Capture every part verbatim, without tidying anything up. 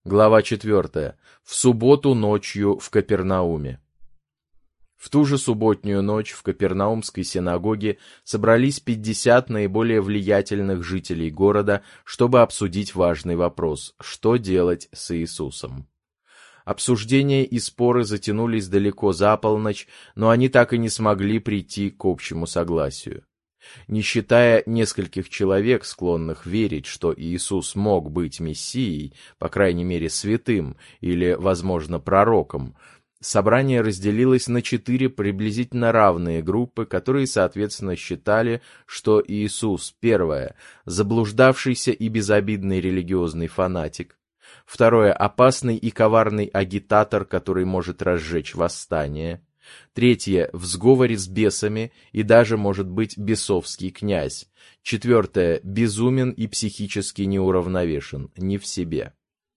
Глава четвертая. В субботу ночью в Капернауме. В ту же субботнюю ночь в Капернаумской синагоге собрались пятьдесят наиболее влиятельных жителей города, чтобы обсудить важный вопрос: что делать с Иисусом. Обсуждения и споры затянулись далеко за полночь, но они так и не смогли прийти к общему согласию. Не считая нескольких человек, склонных верить, что Иисус мог быть Мессией, по крайней мере святым или, возможно, пророком, собрание разделилось на четыре приблизительно равные группы, которые, соответственно, считали, что Иисус, первое, заблуждавшийся и безобидный религиозный фанатик, второе, опасный и коварный агитатор, который может разжечь восстание, третье, в сговоре с бесами и даже, может быть, бесовский князь, четвертое, безумен и психически неуравновешен, не в себе.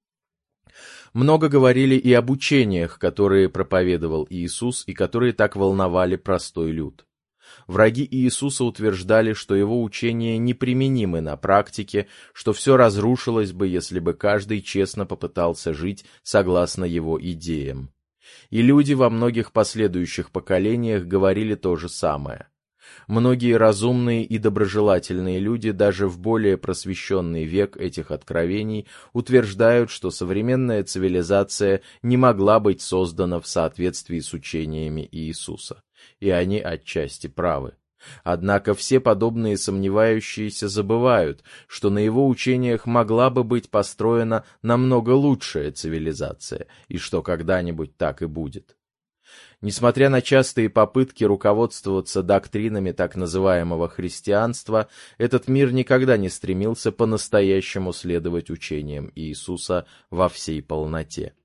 Много говорили и об учениях, которые проповедовал Иисус и которые так волновали простой люд. Враги Иисуса утверждали, что его учения неприменимы на практике, что все разрушилось бы, если бы каждый честно попытался жить согласно его идеям. И люди во многих последующих поколениях говорили то же самое. Многие разумные и доброжелательные люди даже в более просвещенный век этих откровений утверждают, что современная цивилизация не могла быть создана в соответствии с учениями Иисуса, и они отчасти правы. Однако все подобные сомневающиеся забывают, что на его учениях могла бы быть построена намного лучшая цивилизация, и что когда-нибудь так и будет. Несмотря на частые попытки руководствоваться доктринами так называемого христианства, этот мир никогда не стремился по-настоящему следовать учениям Иисуса во всей полноте.